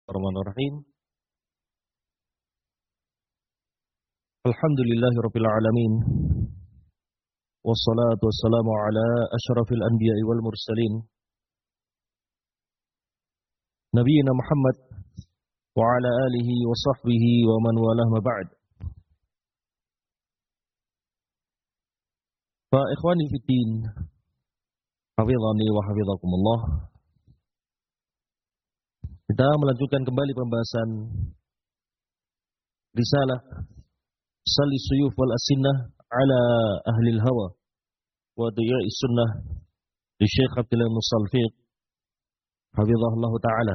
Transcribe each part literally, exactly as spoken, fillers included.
Bismillahirrahmanirrahim. Alhamdulillahirabbil alamin. Wassalatu wassalamu ala asyrafil anbiya'i wal mursalin. Nabiyina Muhammad wa ala alihi wa sahbihi wa man walah ma ba'd. Fa ikhwani fid din, hafizani wa hafizakumullah. Kita melanjutkan kembali pembahasan risalah Salli Suyuf wal Asinnah ala Ahli al-Hawa wa Diya'is Sunnah di Syekh Abdullah Musalfiq hafizahullah ta'ala,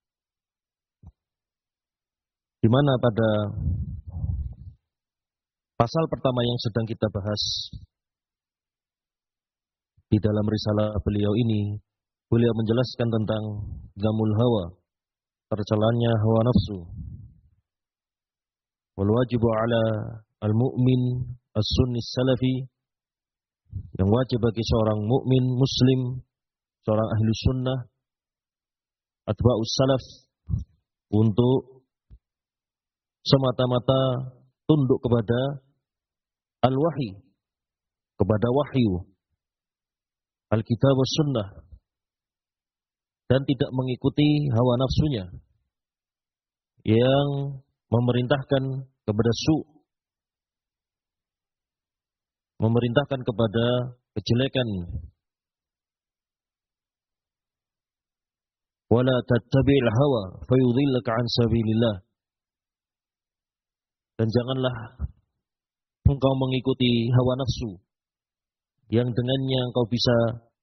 di mana pada pasal pertama yang sedang kita bahas di dalam risalah beliau ini, beliau menjelaskan tentang gamul hawa, tercelannya hawa nafsu. Wal wajibu ala al-mu'min as-sunni salafi, yang wajib bagi seorang mukmin muslim, seorang ahli sunnah, atba'us salaf, untuk semata-mata tunduk kepada al-wahyi, kepada wahyu Alkitab was sunnah, dan tidak mengikuti hawa nafsunya yang memerintahkan kepada su', memerintahkan kepada kejelekan. Wala tattabi'il hawa fayudhillaka 'an sabilillah. Dan janganlah engkau mengikuti hawa nafsu yang dengannya engkau bisa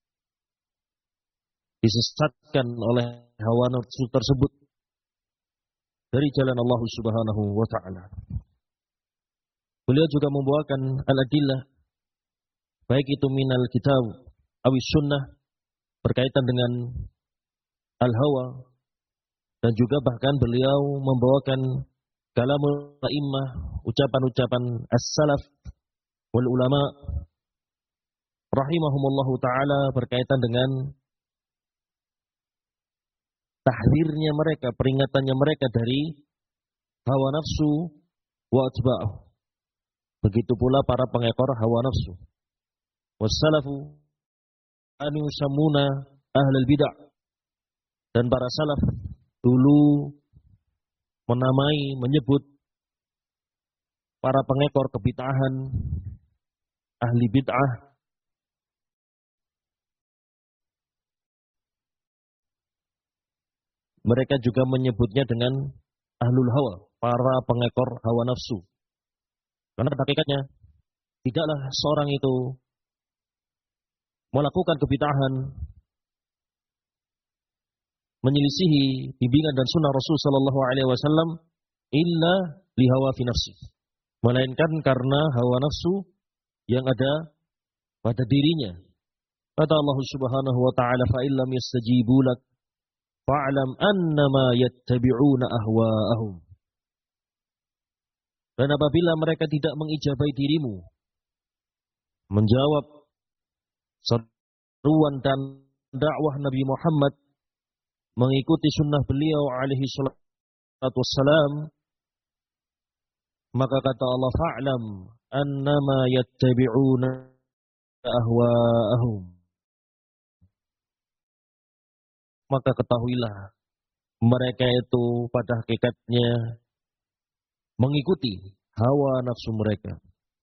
disesatkan oleh hawa nafsu tersebut dari jalan Allah Subhanahu wa ta'ala. Beliau juga membawakan al-adillah, baik itu minal kitab awis sunnah, berkaitan dengan al-hawa, dan juga bahkan beliau membawakan kalamul a'immah, ucapan-ucapan as-salaf wal ulama rahimahumullahu ta'ala, berkaitan dengan tahdzirnya mereka, peringatannya mereka dari hawa nafsu wa atba'uh. Begitu pula para pengekor hawa nafsu. Wassalafu anu samuna ahlul bid'ah. Dan para salaf dulu menamai, menyebut para pengekor kebid'ahan, ahli bid'ah, mereka juga menyebutnya dengan ahlul hawa, para pengekor hawa nafsu. Karena pada hakikatnya tidaklah seorang itu melakukan kebid'ahan, menyelisihi bimbingan dan sunnah Rasul sallallahu alaihi wasallam illa li hawa fi nafsi, melainkan karena hawa nafsu yang ada pada dirinya. Kata Allah Subhanahu wa ta'ala, fa illam yastajibu lak fa'lam annama yattabi'una ahwa'ahum. Dan apabila mereka tidak mengijabai dirimu, menjawab seruan dan dakwah Nabi Muhammad, mengikuti sunnah beliau alaihi salatu wassalam, maka kata Allah, fa'lam annama yattabi'una ahwa'ahum. Maka ketahuilah mereka itu pada hakikatnya mengikuti hawa nafsu mereka.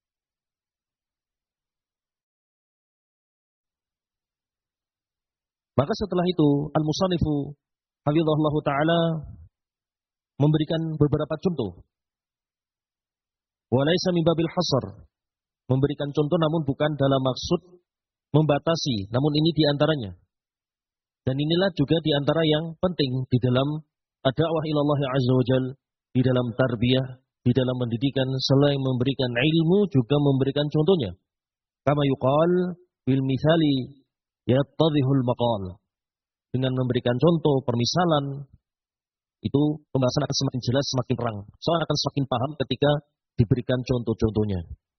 Maka setelah itu al-musannifu hafizahullah ta'ala memberikan beberapa contoh. Walaysa min babil hasar, memberikan contoh namun bukan dalam maksud membatasi, namun ini diantaranya. Dan inilah juga di antara yang penting di dalam ad-da'wah ilallah azza wa jal, di dalam tarbiyah, di dalam mendidikan, selain memberikan ilmu juga memberikan contohnya. Kama yuqal bil mithali yattadhihul maqal. Dengan memberikan contoh, permisalan, itu pembahasan akan semakin jelas, semakin terang. Seorang akan semakin paham ketika diberikan contoh-contohnya.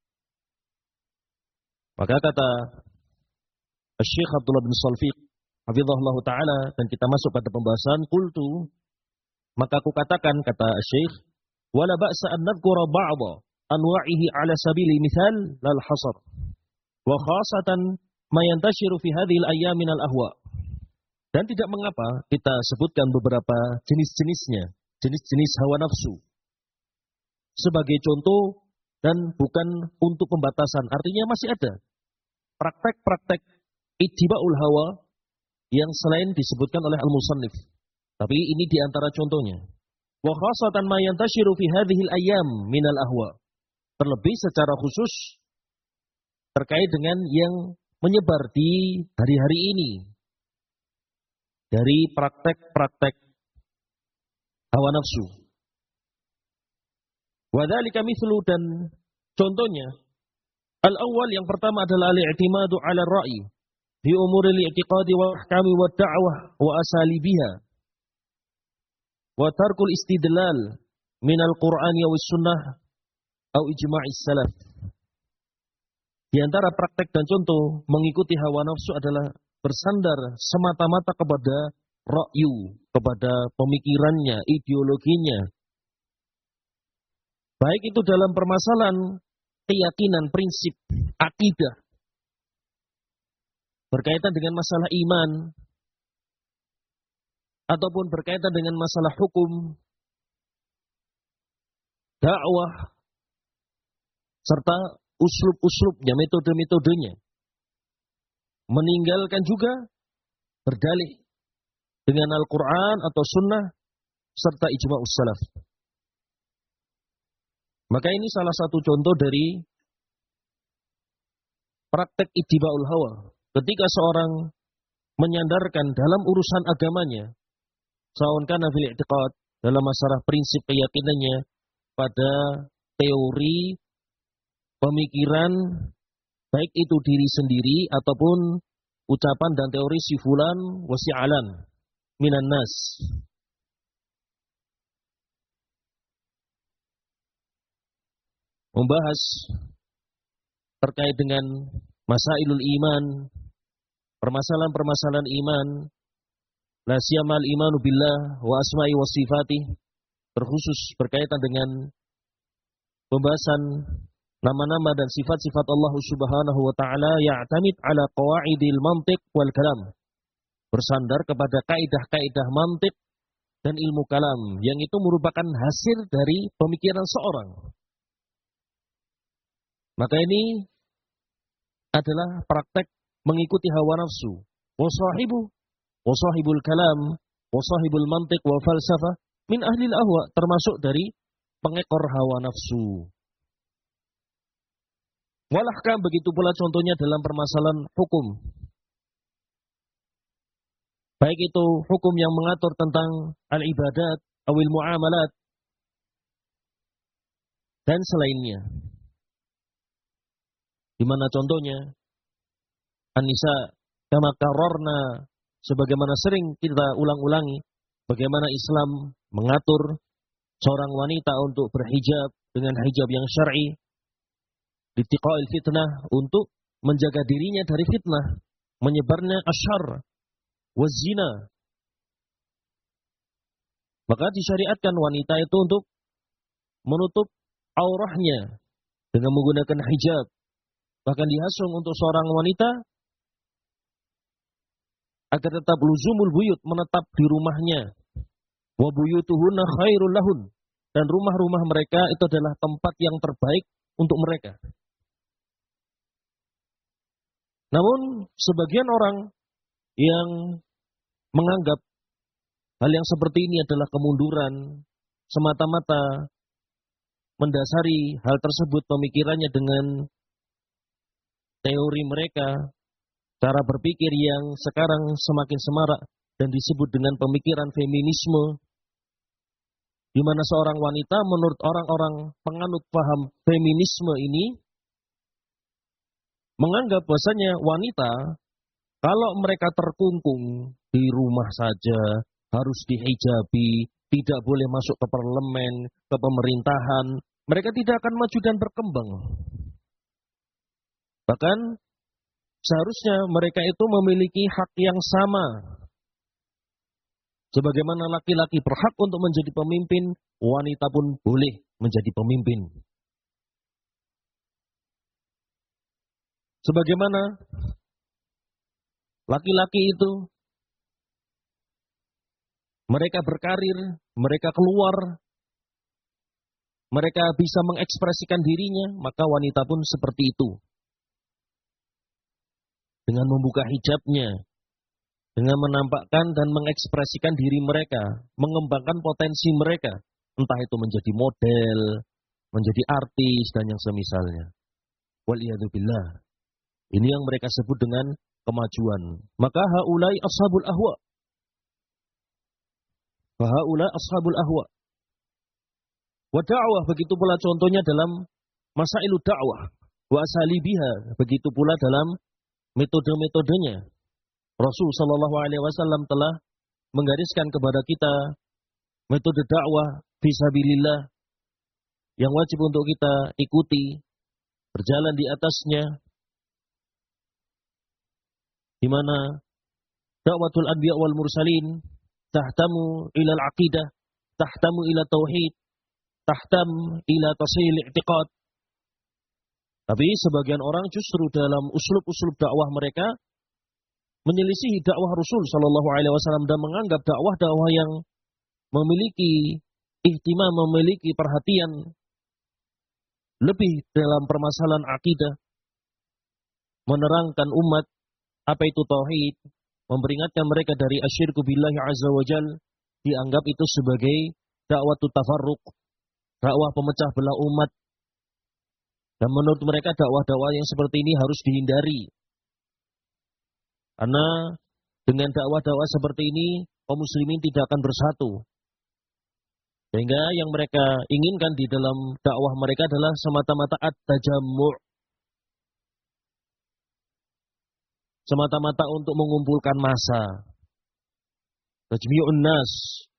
Maka kata Syekh Abdullah bin Salfiq hafizahullah ta'ala, dan kita masuk pada pembahasan qultu, Maka aku katakan, kata Syekh, wala ba'sa an nadhkura ba'dha anwa'ihi ala sabili mithal lal hasar. Wa khasatan ma yantashiru fi hadhihi al-ayyam min al-ahwa. Dan tidak mengapa kita sebutkan beberapa jenis-jenisnya, jenis-jenis hawa nafsu sebagai contoh dan bukan untuk pembatasan. Artinya masih ada praktek-praktek ittiba'ul hawa yang selain disebutkan oleh al-musannif. Tapi ini diantara contohnya. Wa khasatan ma yantashiru fi hadhihi al-ayyam min al-ahwa. Terlebih secara khusus terkait dengan yang menyebar di hari-hari ini dari praktek-praktek hawa nafsu. Wa dzalika mithlu, dan contohnya al-awwal, yang pertama adalah al-i'timadu 'ala ar-ra'yi fi umuri al-i'tiqadi wa ahkami wa da'wah wa asalibiha wa tarkul istidlal min al-Qur'ani wa sunnah atau ijma'is salaf. Di antara praktek dan contoh mengikuti hawa nafsu adalah bersandar semata-mata kepada ra'yu, kepada pemikirannya, ideologinya. Baik itu dalam permasalahan keyakinan, prinsip, akidah, berkaitan dengan masalah iman, ataupun berkaitan dengan masalah hukum, dakwah, serta uslub-uslubnya, metode-metodenya. Meninggalkan juga berdalih dengan Al-Quran atau Sunnah serta ijma'us salaf. Maka ini salah satu contoh dari praktek ittiba'ul hawa. Ketika seorang menyandarkan dalam urusan agamanya, saun kana fil i'tiqad, dalam masalah prinsip keyakinannya, pada teori, pemikiran, baik itu diri sendiri ataupun ucapan dan teori si fulan wa si alan minan nas. Membahas terkait dengan masailul iman, permasalahan-permasalahan iman, la siyamal imanu billah wa asma'i wa sifatih, terkhusus berkaitan dengan pembahasan nama-nama dan sifat-sifat Allah Subhanahu wa taala, ya'tamid ala qawaidil mantiq wal kalam. Bersandar kepada kaidah-kaidah mantiq dan ilmu kalam yang itu merupakan hasil dari pemikiran seorang. Maka ini adalah praktek mengikuti hawa nafsu. Wa sahibu wa sahibul kalam wa sahibul mantiq wa falsafah min ahli al-ahwa, termasuk dari pengekor hawa nafsu. Walahkam, begitu pula contohnya dalam permasalahan hukum. Baik itu hukum yang mengatur tentang al-ibadat, awil muamalat, dan selainnya. Di mana contohnya An-Nisa, kama kararna, sebagaimana sering kita ulang-ulangi, bagaimana Islam mengatur seorang wanita untuk berhijab dengan hijab yang syar'i, litiqa'il fitnah, untuk menjaga dirinya dari fitnah, menyebarnya asyar, wazina. Maka disyariatkan wanita itu untuk menutup aurahnya dengan menggunakan hijab. Bahkan dihasung untuk seorang wanita agar tetap luzumul buyut, menetap di rumahnya. Wa buyutuhunna khairul lahun, dan rumah-rumah mereka itu adalah tempat yang terbaik untuk mereka. Namun sebagian orang yang menganggap hal yang seperti ini adalah kemunduran, semata-mata mendasari hal tersebut pemikirannya dengan teori mereka, cara berpikir yang sekarang semakin semarak dan disebut dengan pemikiran feminisme, di mana seorang wanita menurut orang-orang penganut paham feminisme ini menganggap bahwasanya wanita kalau mereka terkungkung di rumah saja, harus dihijabi, tidak boleh masuk ke parlemen, ke pemerintahan, mereka tidak akan maju dan berkembang. Bahkan seharusnya mereka itu memiliki hak yang sama Sebagaimana laki-laki berhak untuk menjadi pemimpin, wanita pun boleh menjadi pemimpin. Sebagaimana laki-laki itu mereka berkarir, mereka keluar, mereka bisa mengekspresikan dirinya, maka wanita pun seperti itu. Dengan membuka hijabnya, dengan menampakkan dan mengekspresikan diri mereka, mengembangkan potensi mereka, entah itu menjadi model, menjadi artis, dan yang semisalnya. Waliyadzubillah. Ini yang mereka sebut dengan kemajuan. Maka haulai ashabul ahwa. Haulai ashabul ahwa. Wa da'wah, begitu pula contohnya dalam masailu da'wah. Wa asalibiha, begitu pula dalam metode-metodenya. Rasul Shallallahu Alaihi Wasallam telah menggariskan kepada kita metode dakwah fisabilillah yang wajib untuk kita ikuti, berjalan di atasnya, di mana dakwatul anbiya wal mursalin tahtamu ila al-aqidah, tahtamu ila tauhid, tahtam ila tasil i'tiqad. Tapi sebagian orang justru dalam uslub-uslub dakwah mereka menyelisihi dakwah Rasul Shallallahu Alaihi Wasallam dan menganggap dakwah-dakwah yang memiliki ihtimam, memiliki perhatian lebih dalam permasalahan akidah, menerangkan umat apa itu tauhid, memperingatkan mereka dari asyirku billahi azza wajal, dianggap itu sebagai dakwah tafarruq, dakwah pemecah belah umat. Dan menurut mereka dakwah-dakwah yang seperti ini harus dihindari. Karena dengan dakwah-dakwah seperti ini, kaum muslimin tidak akan bersatu. Sehingga yang mereka inginkan di dalam dakwah mereka adalah semata-mata at-tajammu'. Semata-mata untuk mengumpulkan massa. Tajmi'un nas.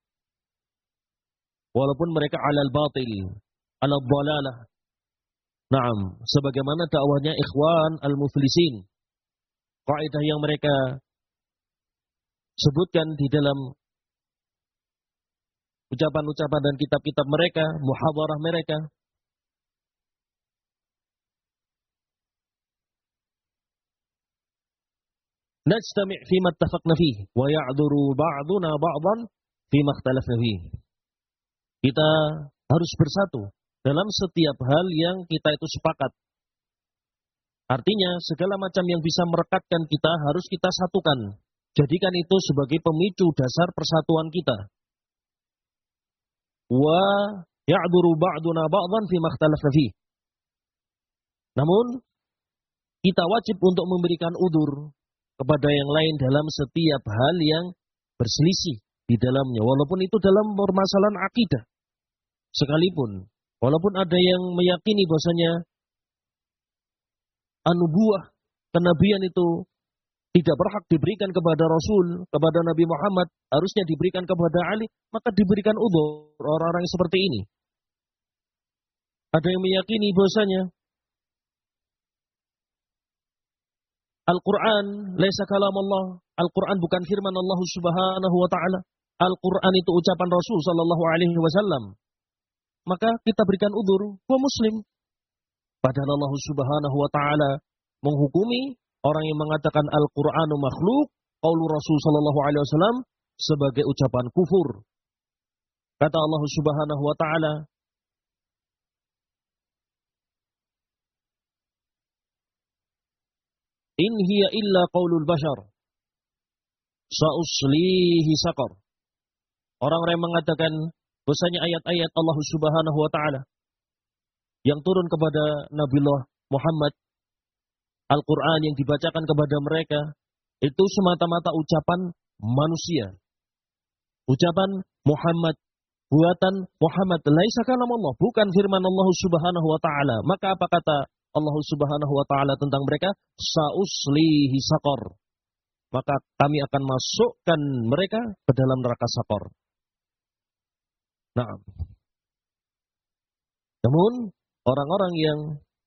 Walaupun mereka alal batil, alal dhalalah. Naam, sebagaimana dakwahnya ikhwan al-muflisin. Kaidah yang mereka sebutkan di dalam ucapan-ucapan dan kitab-kitab mereka, muhadarah mereka. Najtami' fima ittafaqna fihi wa ya'dhuru ba'duna ba'dhan fima ikhtalafna fihi. Kita harus bersatu dalam setiap hal yang kita itu sepakat. Artinya segala macam yang bisa merekatkan kita harus kita satukan. Jadikan itu sebagai pemicu dasar persatuan kita. Wa ya'dhuru ba'duna ba'dhan fi ma ikhtalafna fihi. Namun kita wajib untuk memberikan udzur kepada yang lain dalam setiap hal yang berselisih di dalamnya, walaupun itu dalam permasalahan akidah. Sekalipun walaupun ada yang meyakini bahwasanya anubuah, kenabian itu tidak berhak diberikan kepada Rasul, kepada Nabi Muhammad, harusnya diberikan kepada Ali, maka diberikan udzur orang-orang yang seperti ini. Ada yang meyakini bahwasanya Al-Quran laisa kalam Allah, Al-Quran bukan firman Allah Subhanahu wa taala, Al-Quran itu ucapan Rasul sallallahu alaihi wasallam. Maka kita berikan udzur, gua muslim. Padahal Allah Subhanahu wa taala menghukumi orang yang mengatakan Al-Qur'anu makhluk, qaulu Rasul sallallahu alaihi wasallam sebagai ucapan kufur. Kata Allah Subhanahu wa taala, in hiya illa qaulul bashar sa'uslihi saqar. Orang-orang yang mengatakan bahwasanya ayat-ayat Allah Subhanahu wa taala yang turun kepada Nabiullah Muhammad, Al-Quran yang dibacakan kepada mereka, itu semata-mata ucapan manusia. Ucapan Muhammad, buatan Muhammad, laisa kalam Allah, bukan firman Allah Subhanahu wa taala. Maka apa kata Allah Subhanahu wa taala tentang mereka? Sa'uslihi saqar. Maka kami akan masukkan mereka ke dalam neraka saqar. Nah, namun orang-orang yang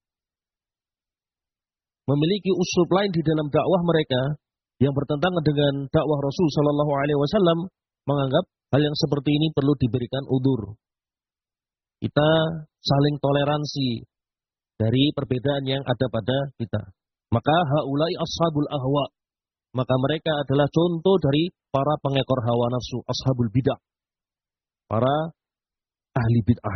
memiliki uslub lain di dalam dakwah mereka yang bertentangan dengan dakwah Rasul sallallahu alaihi wasallam, menganggap hal yang seperti ini perlu diberikan udzur. Kita saling toleransi dari perbedaan yang ada pada kita. Maka haulai ashabul ahwa. Maka mereka adalah contoh dari para pengekor hawa nafsu, ashabul bid'ah. Para ahli bid'ah.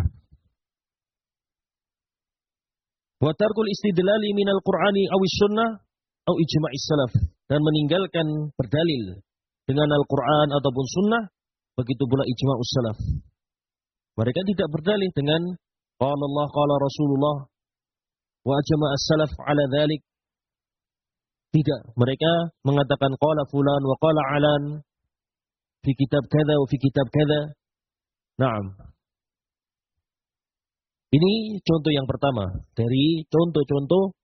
Wa tarkul istidlali minal qur'ani awis sunnah aw ijma'is salaf. Dan meninggalkan berdalil dengan Al-Quran ataupun sunnah, begitu pula ijma'us salaf. Mereka tidak berdalil dengan qala Allah, qala Rasulullah, wa ajma'as salaf ala dhalik. Tidak, mereka mengatakan qala fulan wa qala alan fi kitab kada wa fi kitab kada. Naam. Ini contoh yang pertama dari contoh-contoh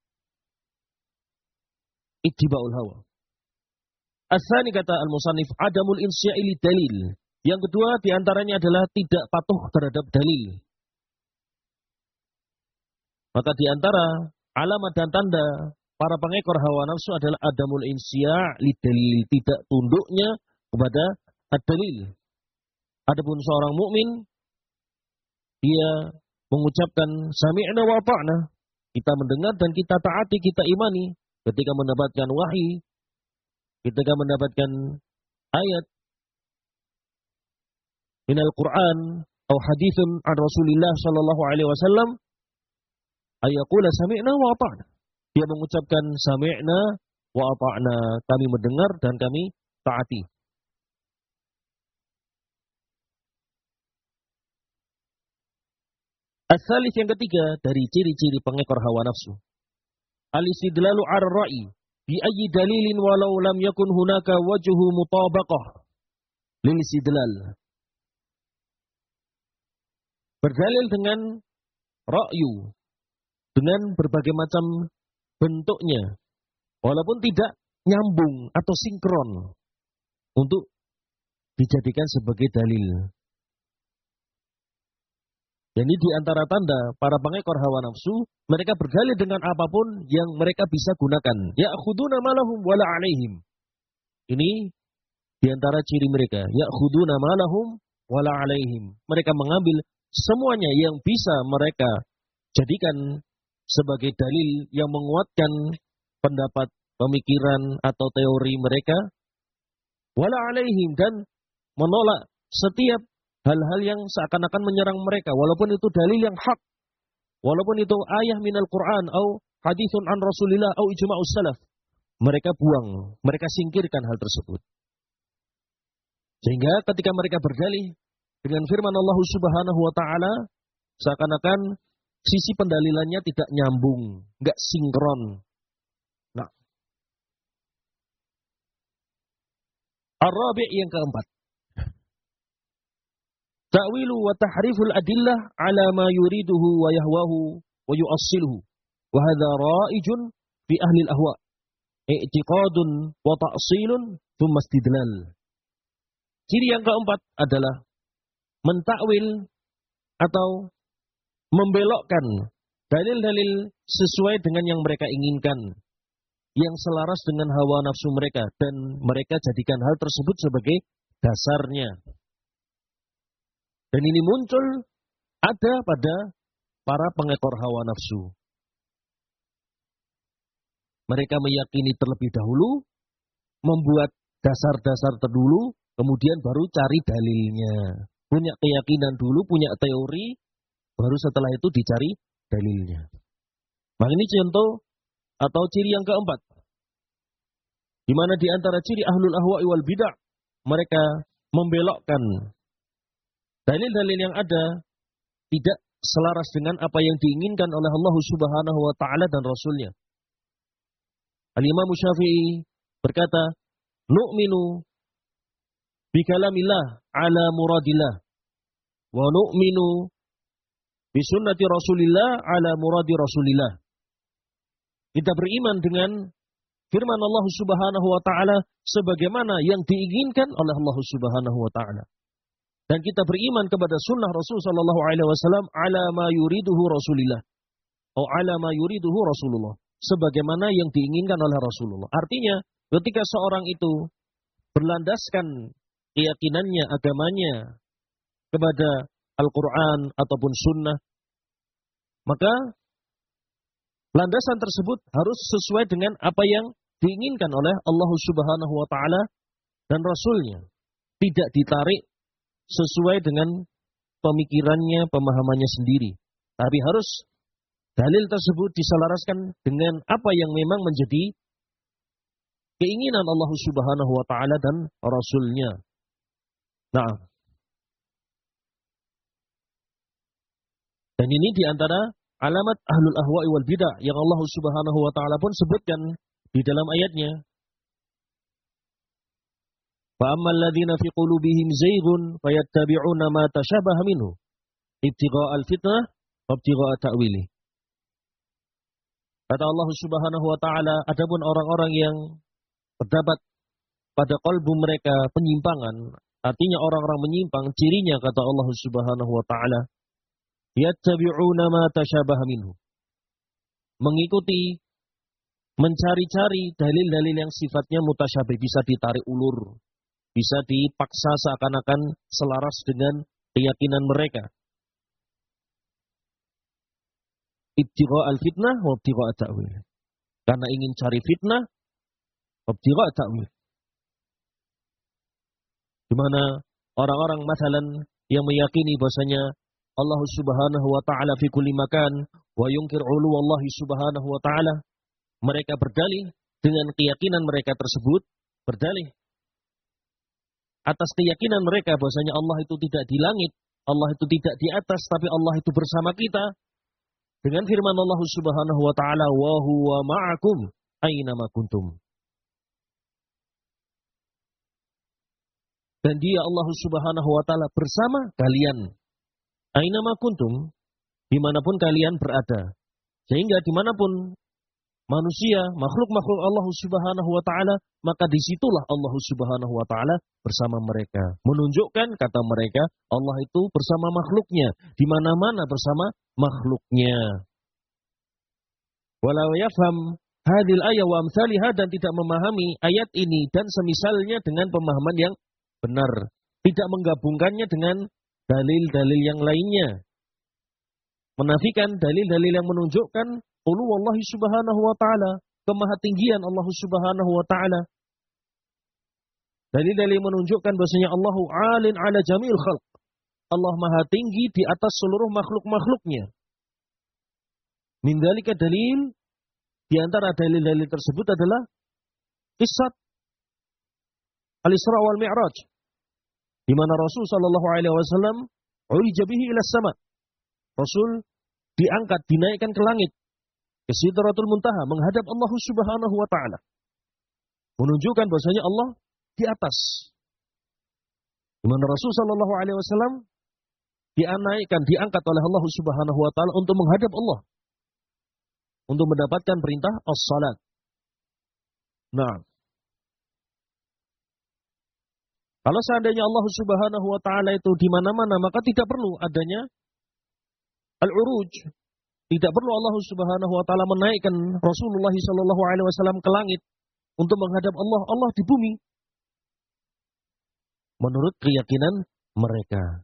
ittiba'ul hawa. Asani kata al-musannif adamul insya'i dalil. Yang kedua diantaranya adalah tidak patuh terhadap dalil. Maka diantara alamat dan tanda para pengekor hawa nafsu adalah adamul insya' dalil, tidak tunduknya kepada ad-dalil. Adapun seorang mukmin dia mengucapkan sami'na wa ata'na, kita mendengar dan kita taati, kita imani ketika mendapatkan wahyi, ketika mendapatkan ayat minal Qur'an atau haditsun an Rasulillah sallallahu alaihi wasallam ayaqula sami'na wa ata'na. Dia mengucapkan sami'na wa ata'na, kami mendengar dan kami taati. As-salis yang ketiga dari ciri-ciri pengekor hawa nafsu. Al-istidlalu 'ala ar-ra'i bi ayyi dalilin walau lam yakun hunaka wajhu mutabaqah lil istidlal. Berdalil dengan ra'yu, dengan berbagai macam bentuknya, walaupun tidak nyambung atau sinkron untuk dijadikan sebagai dalil. Jadi di antara tanda para pengekor hawa nafsu, mereka berdalil dengan apapun yang mereka bisa gunakan. Ya'khuduna ma lahum wala 'alaihim. Ini di antara ciri mereka. Ya'khuduna ma lahum wala 'alaihim. Mereka mengambil semuanya yang bisa mereka jadikan sebagai dalil yang menguatkan pendapat, pemikiran atau teori mereka. Wala 'alaihim, dan menolak setiap hal-hal yang seakan-akan menyerang mereka, walaupun itu dalil yang hak, walaupun itu ayah minal Quran, atau hadithun an Rasulillah, atau ijma'us salaf, mereka buang, mereka singkirkan hal tersebut. Sehingga ketika mereka berdalih dengan firman Allah Subhanahu wa taala, seakan-akan sisi pendalilannya tidak nyambung, enggak sinkron. Nah, Ar-Rabi' yang keempat, ta'wilu wa tahriful adillah ala ma yuriduhu wa yahwahu wa yu'assiluhu. Wa hadha ra'ijun fi ahli al-ahwa. I'tiqadun wa ta'silun thumma istidlal. Ciri yang keempat adalah mentakwil atau membelokkan dalil-dalil sesuai dengan yang mereka inginkan, yang selaras dengan hawa nafsu mereka, dan mereka jadikan hal tersebut sebagai dasarnya. Dan ini muncul ada pada para pengekor hawa nafsu. Mereka meyakini terlebih dahulu, membuat dasar-dasar terdulu, kemudian baru cari dalilnya. Punya keyakinan dulu, punya teori, baru setelah itu dicari dalilnya. Maka ini contoh atau ciri yang keempat. Di mana di antara ciri ahlul ahwa'i wal bid'ah, mereka membelokkan dalil-dalil yang ada tidak selaras dengan apa yang diinginkan oleh Allah Subhanahu wa taala dan Rasulnya. Al-Imam Syafi'i berkata, "Nu'minu bi kalamillah ala muradillah wa nu'minu bi sunnati Rasulillah ala muradi Rasulillah." Kita beriman dengan firman Allah Subhanahu wa taala sebagaimana yang diinginkan oleh Allah Subhanahu wa taala. Dan kita beriman kepada sunnah Rasul sallallahu alaihi wasallam ala ma yuriduhu Rasulillah. Atau ala ma yuriduhu Rasulullah. Sebagaimana yang diinginkan oleh Rasulullah. Artinya ketika seorang itu berlandaskan keyakinannya, agamanya kepada Al-Quran ataupun Sunnah, maka landasan tersebut harus sesuai dengan apa yang diinginkan oleh Allah Subhanahu wa Ta'ala dan Rasulnya. Tidak ditarik sesuai dengan pemikirannya, pemahamannya sendiri. Tapi harus dalil tersebut diselaraskan dengan apa yang memang menjadi keinginan Allah Subhanahu wa Ta'ala dan Rasulnya. Nah, dan ini diantara alamat ahlul ahwa'i wal bidah yang Allah Subhanahu wa Ta'ala pun sebutkan di dalam ayatnya. فَأَمَّا الَّذِينَ فِي قُلُوبِهِمْ زَيْغٌ فَيَتَّبِعُونَ مَا تَشَابَهَ مِنْهُ ابْتِغَاءَ الْفِتْنَةِ وَابْتِغَاءَ تَأْوِيلِهِ. Kata Allah Subhanahu wa Ta'ala, adapun orang-orang yang terdapat pada kalbu mereka penyimpangan, artinya orang-orang menyimpang, cirinya kata Allah Subhanahu wa Ta'ala, yattabi'una ma tashabaha minhu, mengikuti, mencari-cari dalil-dalil yang sifatnya mutasyabih, bisa ditarik ulur, bisa dipaksa seakan-akan selaras dengan keyakinan mereka. Ibtigha' al-fitnah wa ibtigha' ta'wil. Karena ingin cari fitnah, wa ibtigha' ta'wil. Di mana orang-orang masalan yang meyakini bahasanya Allah Subhanahu wa Ta'ala fi kulli makan wa yunkir 'ulu Allah Subhanahu wa Ta'ala, mereka berdalih dengan keyakinan mereka tersebut, berdalih atas keyakinan mereka bahwasanya Allah itu tidak di langit, Allah itu tidak di atas, tapi Allah itu bersama kita. Dengan firman Allah Subhanahu wa Ta'ala, wa huwa ma'akum aina ma kuntum. Dan dia Allah Subhanahu wa Ta'ala bersama kalian. Aina ma kuntum, dimanapun kalian berada. Sehingga dimanapun manusia, makhluk-makhluk Allah Subhanahu wa Ta'ala, maka disitulah Allah Subhanahu wa Ta'ala bersama mereka. Menunjukkan, kata mereka, Allah itu bersama makhluknya, di mana-mana bersama makhluknya. Walau yafham hadil ayat wa amsalihah, dan tidak memahami ayat ini dan semisalnya dengan pemahaman yang benar, tidak menggabungkannya dengan dalil-dalil yang lainnya, menafikan dalil-dalil yang menunjukkan ulu Allah Subhanahu wa Ta'ala, kemahatinggian Allah Subhanahu wa Ta'ala. Dalil-dalil menunjukkan bahasanya Allahu alin ala jami'il khalq, Allah maha tinggi di atas seluruh makhluk-makhluknya. Min dzalika dalil, di antara dalil-dalil tersebut adalah kisah Al-Isra wal Mi'raj, di mana Rasul sallallahu alaihi wasallam urija bihi ila sama. Rasul diangkat, dinaikkan ke langit, ke Sidratul Muntaha, menghadap Allah Subhanahu wa Ta'ala. Menunjukkan bahasanya Allah di atas. Di mana Rasul sallallahu alaihi wasallam dinaikkan, diangkat oleh Allah Subhanahu wa Ta'ala untuk menghadap Allah, untuk mendapatkan perintah as-salat. Nah, kalau seandainya Allah Subhanahu wa Ta'ala itu di mana-mana, maka tidak perlu adanya al-uruj. Tidak perlu Allah Subhanahu wa Ta'ala menaikkan Rasulullah sallallahu alaihi wasallam ke langit untuk menghadap Allah. Allah di bumi. Menurut keyakinan mereka.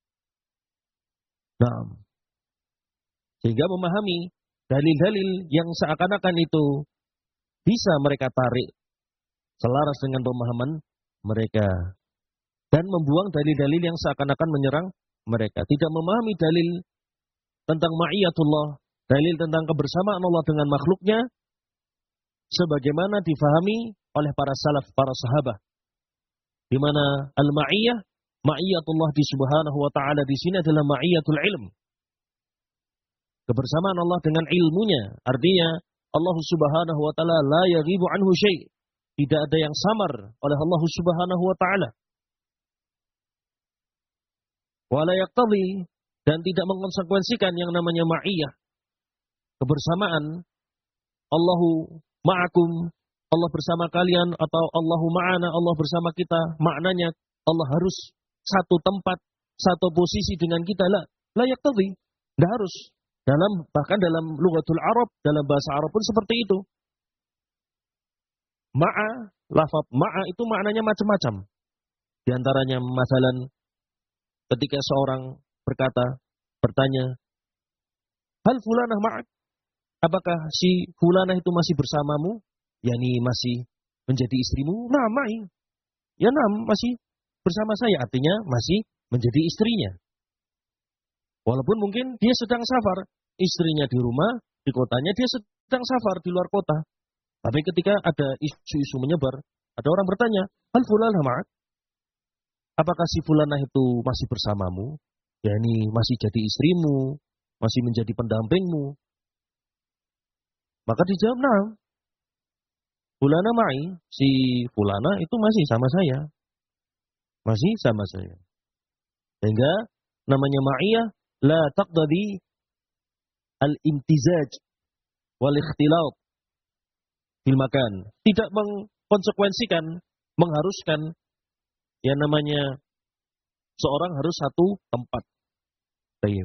Nah, sehingga memahami dalil-dalil yang seakan-akan itu bisa mereka tarik selaras dengan pemahaman mereka, dan membuang dalil-dalil yang seakan-akan menyerang mereka. Tidak memahami dalil tentang ma'iyatullah, dalil tentang kebersamaan Allah dengan makhluknya, sebagaimana difahami oleh para salaf, para sahabat. Di mana al-ma'iyah, ma'iyatullah di Subhanahu wa Ta'ala di sini adalah ma'iyatul ilm. Kebersamaan Allah dengan ilmunya, artinya Allah Subhanahu wa Ta'ala la yaghibu anhu syai'. Tidak ada yang samar oleh Allah Subhanahu wa Ta'ala. Wa la yaqtadhi, dan tidak mengkonsekuensikan yang namanya ma'iyah, kebersamaan. Allahu ma'akum, Allah bersama kalian, atau Allahu ma'ana, Allah bersama kita. Maknanya Allah harus satu tempat, satu posisi dengan kita. La, la yaqtadhi, tidak harus. Dalam, bahkan dalam lughatul Arab, dalam bahasa Arab pun seperti itu. Ma'a, lafaz ma'a itu maknanya macam-macam. Di antaranya masalan ketika seorang berkata, bertanya, hal fulanah ma'ak? Apakah si fulanah itu masih bersamamu? Yani masih menjadi istrimu? Nah, ma'i. Ya nam, masih bersama saya. Artinya masih menjadi istrinya. Walaupun mungkin dia sedang safar. Istrinya di rumah, di kotanya, dia sedang safar di luar kota. Tapi ketika ada isu-isu menyebar, ada orang bertanya, hal fulanah ma'ak? Apakah si fulanah itu masih bersamamu? Ya ini masih jadi istrimu, masih menjadi pendampingmu. Maka dijawab, nah, fulana ma'i, si fulana itu masih sama saya. Masih sama saya. Sehingga namanya ma'iyah, la taqdadi al-imtizaj wal-ikhtilaut fil makan. Tidak mengkonsekuensikan, mengharuskan yang namanya seorang harus satu tempat. Baik.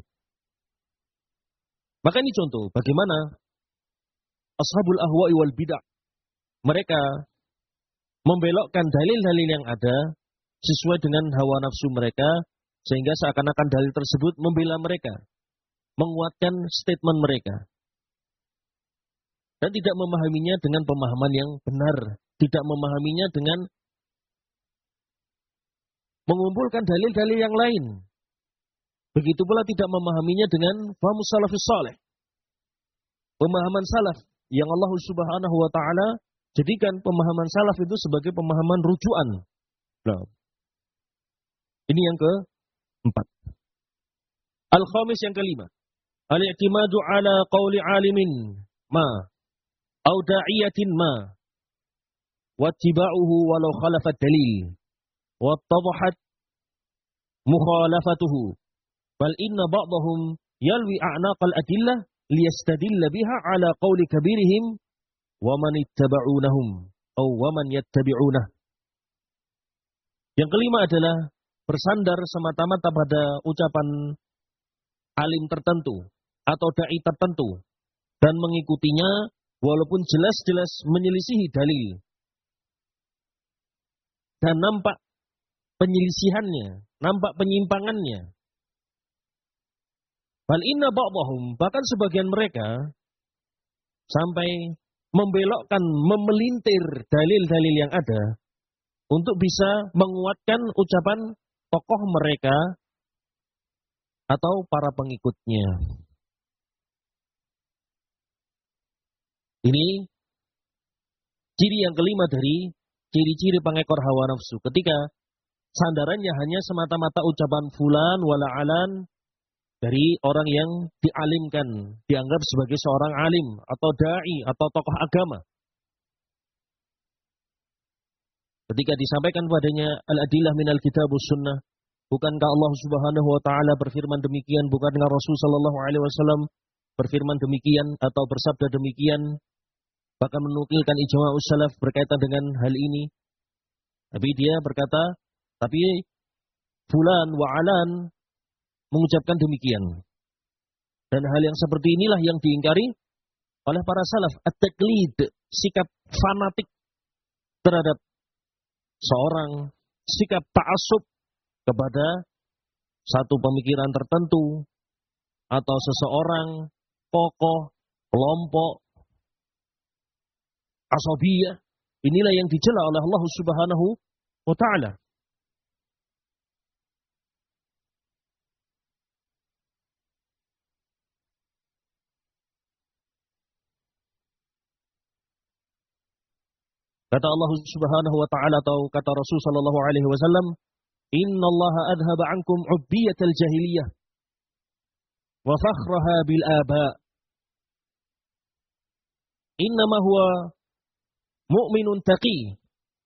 Maka ini contoh bagaimana ashabul ahwa'i wal bid'ah mereka membelokkan dalil-dalil yang ada sesuai dengan hawa nafsu mereka sehingga seakan-akan dalil tersebut membela mereka, menguatkan statement mereka. Dan tidak memahaminya dengan pemahaman yang benar, tidak memahaminya dengan mengumpulkan dalil-dalil yang lain. Begitu pula tidak memahaminya dengan fahamus salafus saleh. Pemahaman salaf yang Allah Subhanahu wa taala jadikan pemahaman salaf itu sebagai pemahaman rujukan. Nah, ini yang keempat. Al-khamis yang kelima. Al-i'timadu ala qawli alimin ma au da'iyatin ma wattiba'uhu walau khalafat dalil wattadahat mukhalafatuhu bal inna ba'dahum yalwi a'naqal adillah liyastadilla biha ala qawli kabirihim wa man ittaba'unahum atau wa man yattabi'unah. Yang kelima adalah bersandar semata-mata pada ucapan alim tertentu atau dai tertentu dan mengikutinya walaupun jelas-jelas menyelisihi dalil dan nampak penyelisihannya, nampak penyimpangannya. Bal inna ba'dahum, bahkan sebagian mereka sampai membelokkan, memelintir dalil-dalil yang ada untuk bisa menguatkan ucapan tokoh mereka atau para pengikutnya. Ini ciri yang kelima dari ciri-ciri pengekor hawa nafsu. Ketika sandarannya hanya semata-mata ucapan fulan wala alan dari orang yang dialimkan, dianggap sebagai seorang alim atau da'i atau tokoh agama. Ketika disampaikan padanya al-adillah minal kitabus sunnah, bukankah Allah Subhanahu wa taala berfirman demikian, bukankah Rasul sallallahu alaihi wasallam berfirman demikian atau bersabda demikian, bahkan menukilkan ijma'us salaf berkaitan dengan hal ini. Tapi dia berkata, tapi fulan wa alan mengucapkan demikian. Dan hal yang seperti inilah yang diingkari oleh para salaf, at-taqlid, sikap fanatik terhadap seorang, sikap ta'assub kepada satu pemikiran tertentu atau seseorang, tokoh, kelompok, asabiyah. Inilah yang dicela oleh Allah Subhanahu wa taala. Kata Allah Subhanahu wa taala atau kata Rasul sallallahu alaihi wasallam, "Innallaha adhaba 'ankum 'ubbiyatal jahiliyah wa fakhraha bil aba. Innama huwa mu'minun taqi."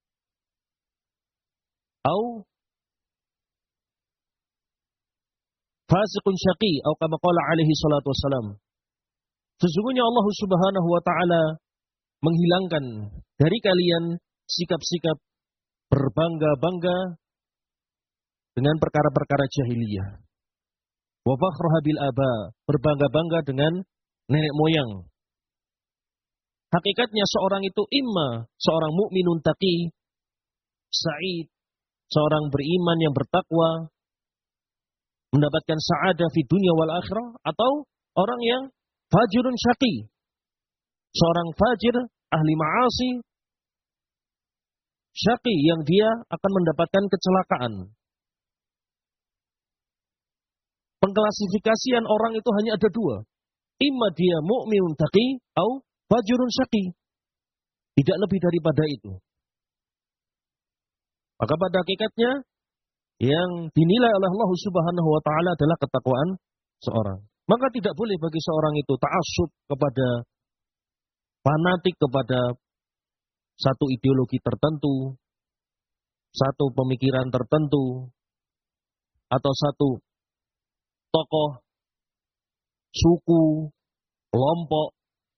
Atau fasiqun syaqi atau kama qala alaihi salatu wassalam. Sesungguhnya Allah Subhanahu wa taala menghilangkan dari kalian sikap-sikap berbangga-bangga dengan perkara-perkara jahiliyah. Wa fakhraha bil aba, berbangga-bangga dengan nenek moyang. Hakikatnya seorang itu imma seorang mukminun taqi, sa'id, seorang beriman yang bertakwa mendapatkan sa'adah di dunia wal akhirah, atau orang yang fajirun syaqi, seorang fajir ahli ma'asi syaqi yang dia akan mendapatkan kecelakaan. Pengklasifikasian orang itu hanya ada dua. Imma dia mu'minun taqi atau fajirun syaqi. Tidak lebih daripada itu. Maka pada hakikatnya yang dinilai oleh Allah Subhanahu wa taala adalah ketakwaan seorang. Maka tidak boleh bagi seorang itu ta'assub kepada, fanatik kepada satu ideologi tertentu, satu pemikiran tertentu, atau satu tokoh, suku, kelompok,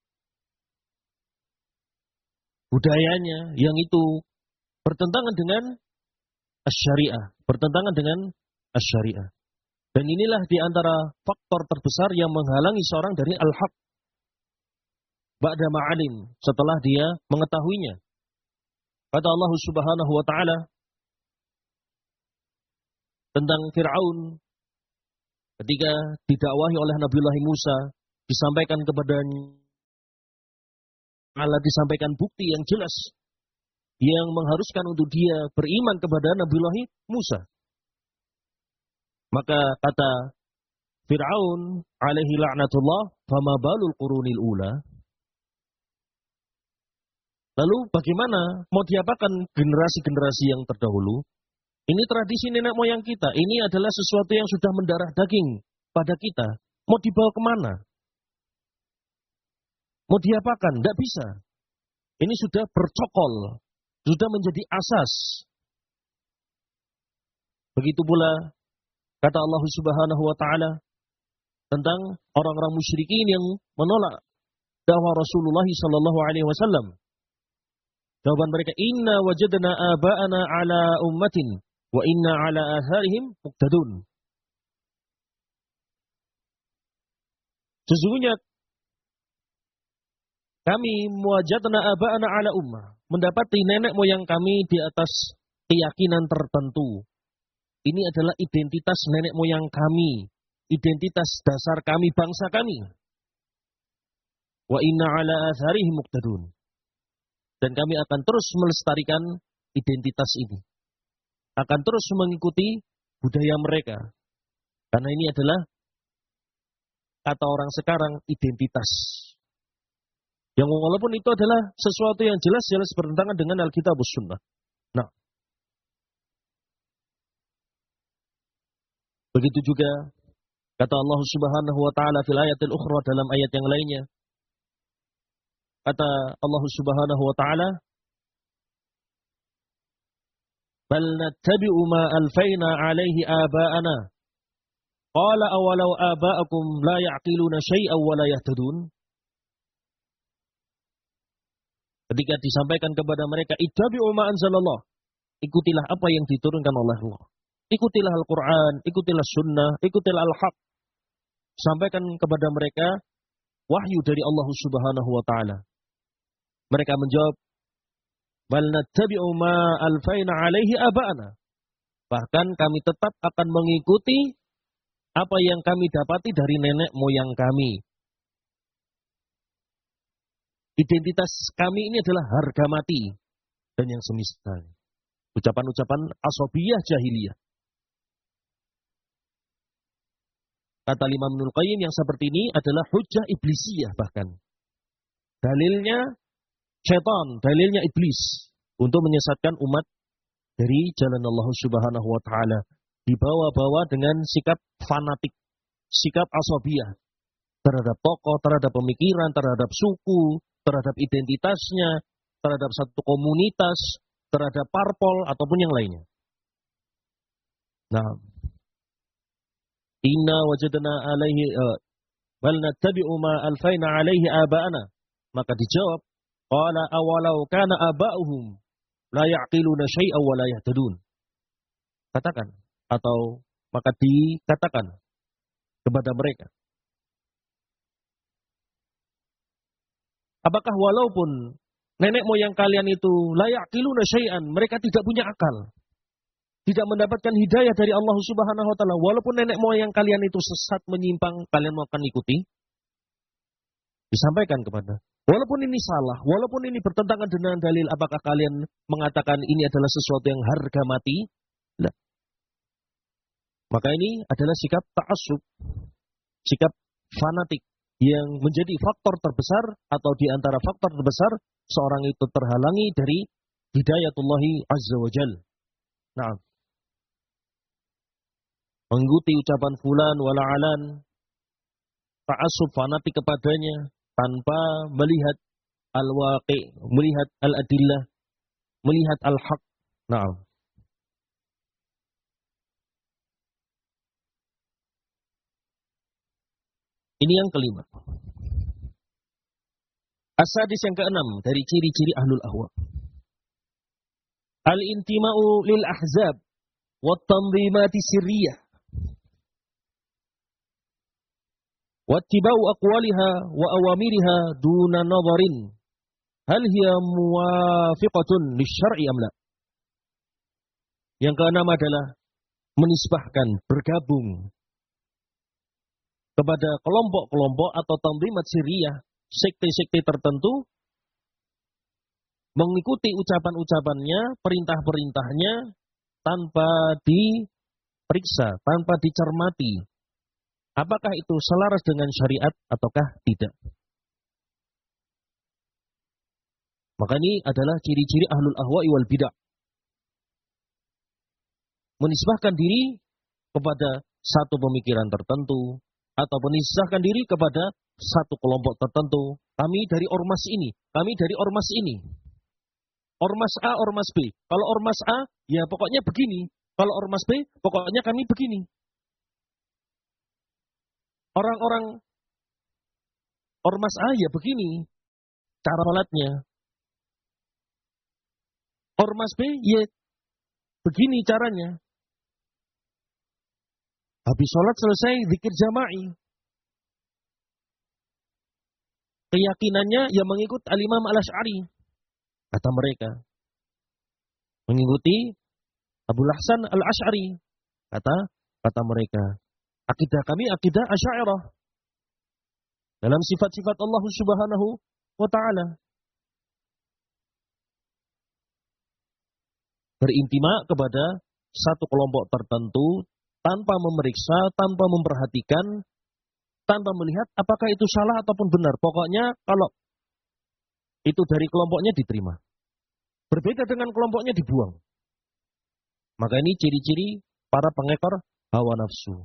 budayanya yang itu bertentangan dengan asy-syariah, bertentangan dengan asy-syariah. Dan inilah di antara faktor terbesar yang menghalangi seorang dari al-haq ba'da ma'alim, setelah dia mengetahuinya. Kata Allah Subhanahu wa taala tentang Fir'aun ketika didakwahi oleh Nabiullah Musa, disampaikan kepadanya, Allah disampaikan bukti yang jelas yang mengharuskan untuk dia beriman kepada Nabiullah Musa. Maka kata Fir'aun alaihi la'natullah, fama balul qurunil ula. Lalu bagaimana mau diapakan generasi-generasi yang terdahulu? Ini tradisi nenek moyang kita. Ini adalah sesuatu yang sudah mendarah daging pada kita. Mau dibawa kemana? Mau diapakan? Tidak bisa. Ini sudah bercokol. Sudah menjadi asas. Begitu pula kata Allah Subhanahu wa taala tentang orang-orang musyrikin yang menolak dakwah Rasulullah sallallahu alaihi wasallam. Jawaban mereka, inna wajadna aba'ana ala ummatin wa inna ala atharihim muqtadun. Sesungguhnya kami wajadna aba'ana ala ummah, mendapati nenek moyang kami di atas keyakinan tertentu. Ini adalah identitas nenek moyang kami, identitas dasar kami, bangsa kami. Wa inna ala atharihim muqtadun. Dan kami akan terus melestarikan identitas ini. Akan terus mengikuti budaya mereka. Karena ini adalah, kata orang sekarang, identitas. Yang walaupun itu adalah sesuatu yang jelas-jelas bertentangan dengan Alkitab dan Sunnah. Nah, begitu juga kata Allah Subhanahu wa taala fil ayatil ukhra, dalam ayat yang lainnya. Kata Allah Subhanahu wa taala, bal nattabi'u ma alfayna 'alaihi aba'ana. Qala awalau aba'akum la ya'qiluna syai'an wa la yahtadun. Ketika disampaikan kepada mereka, ittabi'u ma anzalallah. Ikutilah apa yang diturunkan oleh Allah. Ikutilah Al-Quran, ikutilah Sunnah, ikutilah Al-Haq. Sampaikan kepada mereka wahyu dari Allah Subhanahu wa taala. Mereka menjawab, bal nattabi'u ma alfayna 'alaihi aba'ana. Bahkan kami tetap akan mengikuti apa yang kami dapati dari nenek moyang kami. Identitas kami ini adalah harga mati dan yang semisal. Ucapan-ucapan asabiyah jahiliyah. Kata Imam Ibnul Qayyim, yang seperti ini adalah hujjah iblisiyah bahkan. Dalilnya syaitan, dalilnya iblis untuk menyesatkan umat dari jalan Allah Subhanahu wa taala. Dibawa-bawa dengan sikap fanatik, sikap asabiyah terhadap tokoh, terhadap pemikiran, terhadap suku, terhadap identitasnya, terhadap satu komunitas, terhadap parpol ataupun yang lainnya. Nah, inna wajadna alaihi uh, bal nattabi'u ma alfayna alaihi aba'ana. Maka dijawab, qala awalau kana aba'uhum la ya'qiluna syai'an wa la yahtadun. Katakan, atau maka dikatakan kepada mereka, apakah walaupun nenek moyang kalian itu la ya'qiluna syai'an, mereka tidak punya akal, tidak mendapatkan hidayah dari Allah Subhanahu wa taala, walaupun nenek moyang kalian itu sesat menyimpang, kalian mau akan ikuti? Disampaikan kepada. Walaupun ini salah, walaupun ini bertentangan dengan dalil, apakah kalian mengatakan ini adalah sesuatu yang harga mati? Nah. Maka ini adalah sikap ta'assub, sikap fanatik yang menjadi faktor terbesar atau di antara faktor terbesar seorang itu terhalangi dari hidayatullahi azza wa jal. Nah, mengikuti ucapan fulan wala'alan, ta'assub fanatik kepadanya tanpa melihat al-waqi', melihat al-adillah, melihat al-haq. Nah, ini yang kelima. As-sadis yang keenam dari ciri-ciri ahlul ahwa. Al-intima'u lil ahzab wa tanzimati sirriyah. Wa ittiba'u aqwaliha wa awamiriha duna nadharin hal hiya muwafiqatun lisyar'i am la. Yang keenam adalah menisbahkan, bergabung kepada kelompok-kelompok atau tanzimat sirriyah, sekte-sekte tertentu, mengikuti ucapan-ucapannya, perintah-perintahnya, tanpa diperiksa, tanpa dicermati. Apakah itu selaras dengan syariat ataukah tidak? Maka ini adalah ciri-ciri ahlul ahwa'i wal bid'ah. Menisbahkan diri kepada satu pemikiran tertentu, atau menisbahkan diri kepada satu kelompok tertentu. Kami dari ormas ini, kami dari ormas ini. Ormas A, ormas B. Kalau ormas A, ya pokoknya begini. Kalau ormas B, pokoknya kami begini. Orang-orang ormas A ya begini cara salatnya. Ormas B ya begini caranya. Habis sholat selesai zikir jama'i. Keyakinannya ya mengikut al-Imam al-Asy'ari. Kata mereka. Mengikuti Abul Hasan al-Asy'ari. Kata kata mereka. Akidah kami akidah Asy'ariyah. Dalam sifat-sifat Allah Subhanahu wa taala. Berintima kepada satu kelompok tertentu tanpa memeriksa, tanpa memperhatikan, tanpa melihat apakah itu salah ataupun benar. Pokoknya kalau itu dari kelompoknya diterima. Berbeda dengan kelompoknya dibuang. Maka ini ciri-ciri para pengekor hawa nafsu.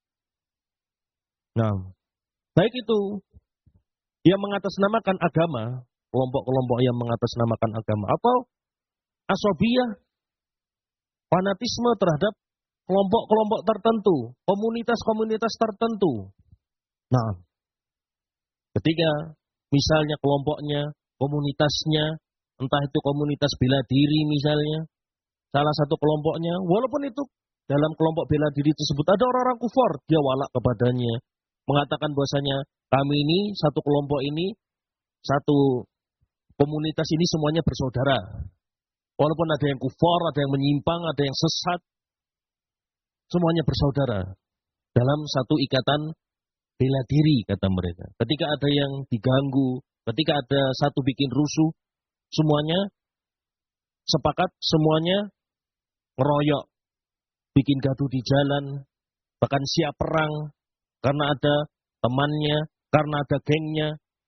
Nah, baik itu yang mengatasnamakan agama, kelompok-kelompok yang mengatasnamakan agama, atau asobiyah, fanatisme terhadap kelompok-kelompok tertentu, komunitas-komunitas tertentu. Nah, ketika misalnya kelompoknya, komunitasnya, entah itu komunitas bela diri misalnya, salah satu kelompoknya, walaupun itu dalam kelompok bela diri tersebut ada orang-orang kufar, dia walak kepadanya, mengatakan bahwasanya kami ini, satu kelompok ini, satu komunitas ini semuanya bersaudara. Walaupun ada yang kufar, ada yang menyimpang, ada yang sesat, semuanya bersaudara dalam satu ikatan bela diri, kata mereka. Ketika ada yang diganggu, ketika ada satu bikin rusuh, semuanya sepakat, semuanya ngeroyok, bikin gaduh di jalan, bahkan siap perang, karena ada temannya, karena ada gengnya,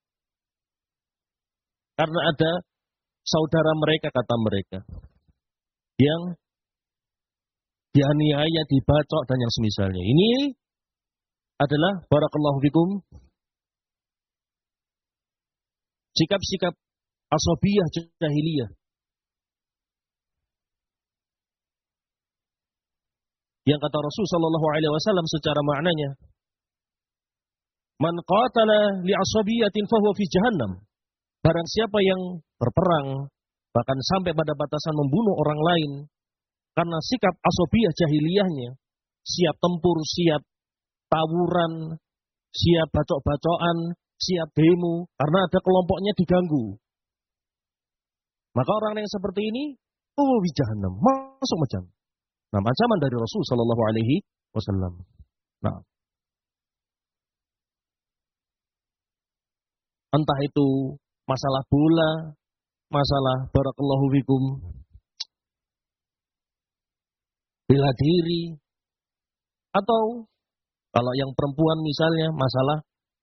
karena ada saudara mereka, kata mereka, yang dianiaya, dibacok, dan yang semisalnya. Ini adalah barakallahu fikum sikap-sikap asobiyah jahiliyah yang kata Rasul sallallahu alaihi wasallam secara maknanya, man qatala li asabiyatin fahuwa fi jahannam. Barang siapa yang berperang bahkan sampai pada batasan membunuh orang lain karena sikap asobiyah jahiliyahnya, siap tempur, siap tawuran, siap bacok-bacokan, siap demo, karena ada kelompoknya diganggu. Maka orang yang seperti ini, oh di jahannam, masuk macam. Nah, ancaman dari Rasul Shallallahu Alaihi Wasallam. Nah, entah itu masalah bola, masalah barakallahu fikum, bela diri, atau kalau yang perempuan misalnya masalah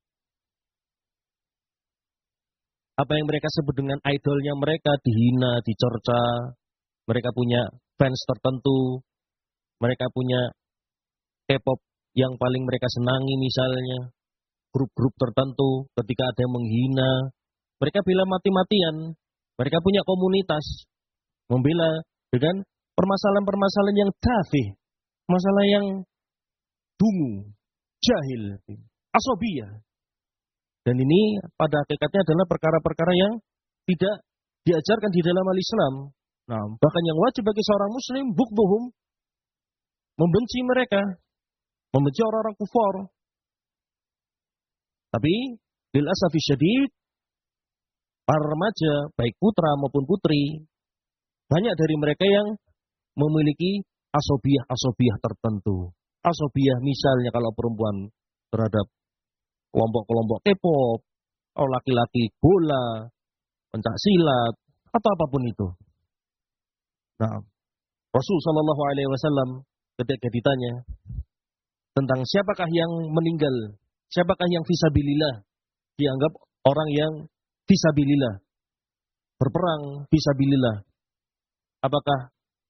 apa yang mereka sebut dengan idolnya mereka dihina, dicerca, mereka punya fans tertentu, mereka punya K-pop yang paling mereka senangi misalnya, grup-grup tertentu ketika ada yang menghina, mereka bela mati-matian, mereka punya komunitas, membela dengan permasalahan-permasalahan yang tafih, masalah yang dungu, jahil, asobiyah. Dan ini pada hakikatnya adalah perkara-perkara yang tidak diajarkan di dalam al-Islam. Nah, bahkan yang wajib bagi seorang muslim, bughdhuhum, membenci mereka, membenci orang-orang kufar. Tapi, lil asafi syadid, para remaja, baik putra maupun putri, banyak dari mereka yang memiliki asobiyah-asobiyah tertentu. Asobiyah misalnya kalau perempuan terhadap kelompok-kelompok K-pop, atau laki-laki bola, pencak silat, atau apapun itu. Nah, Rasul Shallallahu Alaihi Wasallam ketika ditanya tentang siapakah yang meninggal, siapakah yang fisabilillah, dianggap orang yang fisabilillah, berperang fisabilillah. Apakah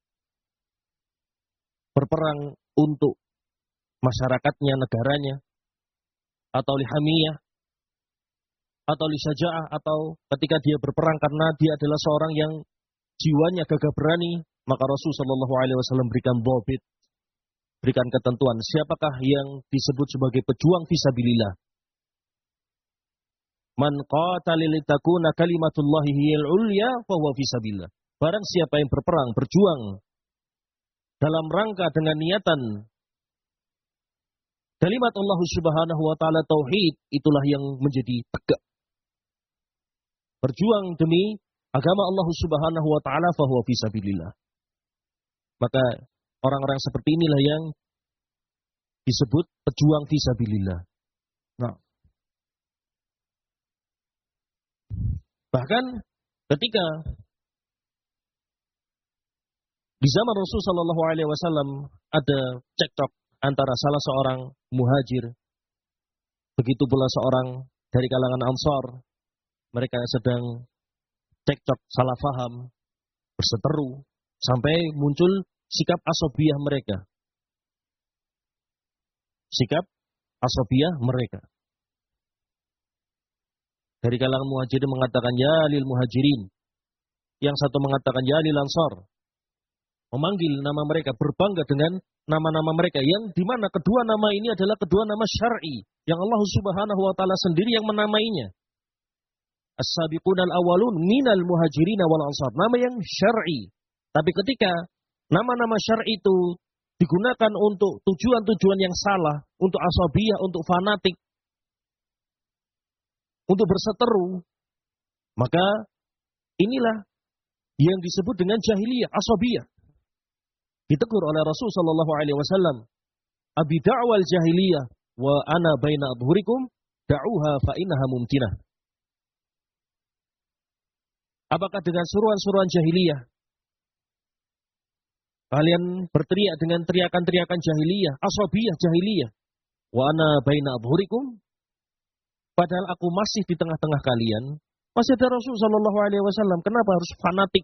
berperang untuk masyarakatnya, negaranya, atau lihamiyah, atau lisaja'ah, atau ketika dia berperang karena dia adalah seorang yang jiwanya gagah berani, maka Rasul Shallallahu Alaihi Wasallam berikan dhobit, berikan ketentuan siapakah yang disebut sebagai pejuang fisabilillah. Man qatala litakuna kalimatullahi hiyal ulya fa huwa fisabilillah. Barang siapa yang berperang, berjuang dalam rangka dengan niatan kalimat Allah Subhanahu wa taala tauhid, itulah yang menjadi tegak. Berjuang demi agama Allah Subhanahu wa taala fa huwa fisabilillah. Maka orang-orang seperti inilah yang disebut pejuang fisabilillah. Nah, bahkan ketika di zaman Rasul Shallallahu Alaihi Wasallam ada cekcok antara salah seorang muhajir, begitu pula seorang dari kalangan Ansar, mereka sedang cekcok, salah faham, berseteru, sampai muncul sikap asobiyah mereka. Sikap asobiyah mereka. Dari kalangan muhajirin mengatakan ya lil muhajirin, yang satu mengatakan ya lil Ansar, memanggil nama mereka, berbangga dengan nama-nama mereka, yang dimana kedua nama ini adalah kedua nama syar'i, yang Allah Subhanahu wa taala sendiri yang menamainya. As-sabiqunal awwalun minal muhajirin wal ansar, nama yang syar'i. Tapi ketika nama-nama syar'i itu digunakan untuk tujuan-tujuan yang salah, untuk asabiyah, untuk fanatik, untuk berseteru, maka inilah yang disebut dengan jahiliyah, asabiyah. Ditegur oleh Rasul Shallallahu Alaihi Wasallam, abi da'wal jahiliyah wa ana baina adhurikum da'uha fa innaha mumtinah. Apakah dengan seruan-seruan jahiliyah kalian berteriak dengan teriakan-teriakan jahiliyah, asabiyah jahiliyah, wa ana baina adhurikum, padahal aku masih di tengah-tengah kalian, masih ada Rasul Shallallahu Alaihi Wasallam, kenapa harus fanatik?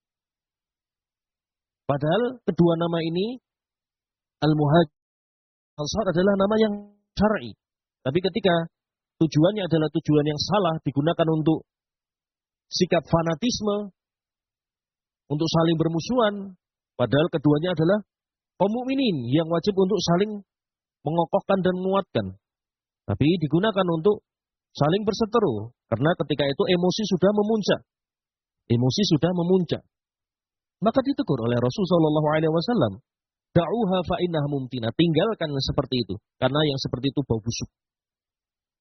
Padahal kedua nama ini Al-Muhajir Ansar adalah nama yang syar'i. Tapi ketika tujuannya adalah tujuan yang salah, digunakan untuk sikap fanatisme, untuk saling bermusuhan, padahal keduanya adalah kaum mukminin yang wajib untuk saling mengokohkan dan menguatkan. Tapi digunakan untuk saling berseteru, karena ketika itu emosi sudah memuncak. Emosi sudah memuncak. Maka ditegur oleh Rasul Shallallahu Alaihi Wasallam, da'uha fa innaha mumtinah, tinggalkan seperti itu, karena yang seperti itu bau busuk.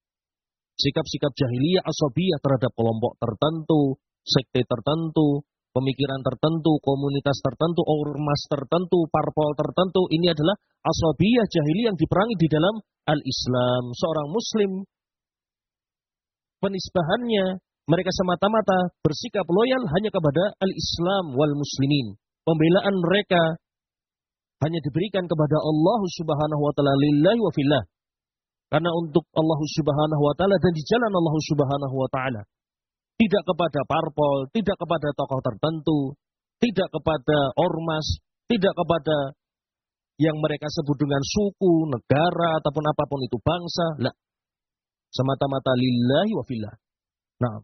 Sikap-sikap jahiliyah asabiyah terhadap kelompok tertentu, sekte tertentu, pemikiran tertentu, komunitas tertentu, ormas tertentu, parpol tertentu. Ini adalah asabiyah jahiliyah yang diperangi di dalam al-Islam. Seorang muslim, penisbahannya, mereka semata-mata bersikap loyal hanya kepada al-Islam wal muslimin. Pembelaan mereka hanya diberikan kepada Allah Subhanahu wa taala, lillahi wa fillah. Karena untuk Allah Subhanahu wa taala dan di jalan Allah Subhanahu wa taala. Tidak kepada parpol, tidak kepada tokoh tertentu, tidak kepada ormas, tidak kepada yang mereka sebut dengan suku, negara ataupun apapun itu, bangsa. La. Semata-mata lillahi wa fillah. Nah,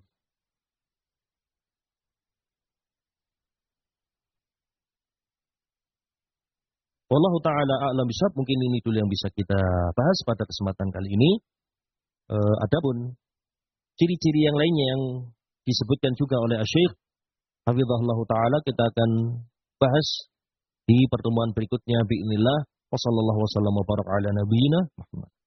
wallahu ta'ala a'lam bishawab. Mungkin ini dulu yang bisa kita bahas pada kesempatan kali ini. E, adapun ciri-ciri yang lainnya yang disebutkan juga oleh Asy-Syaikh hafizahullah ta'ala, kita akan bahas di pertemuan berikutnya bi'inillah. Wassallallahu wasallam wa baraka ala nabiyyina Muhammad.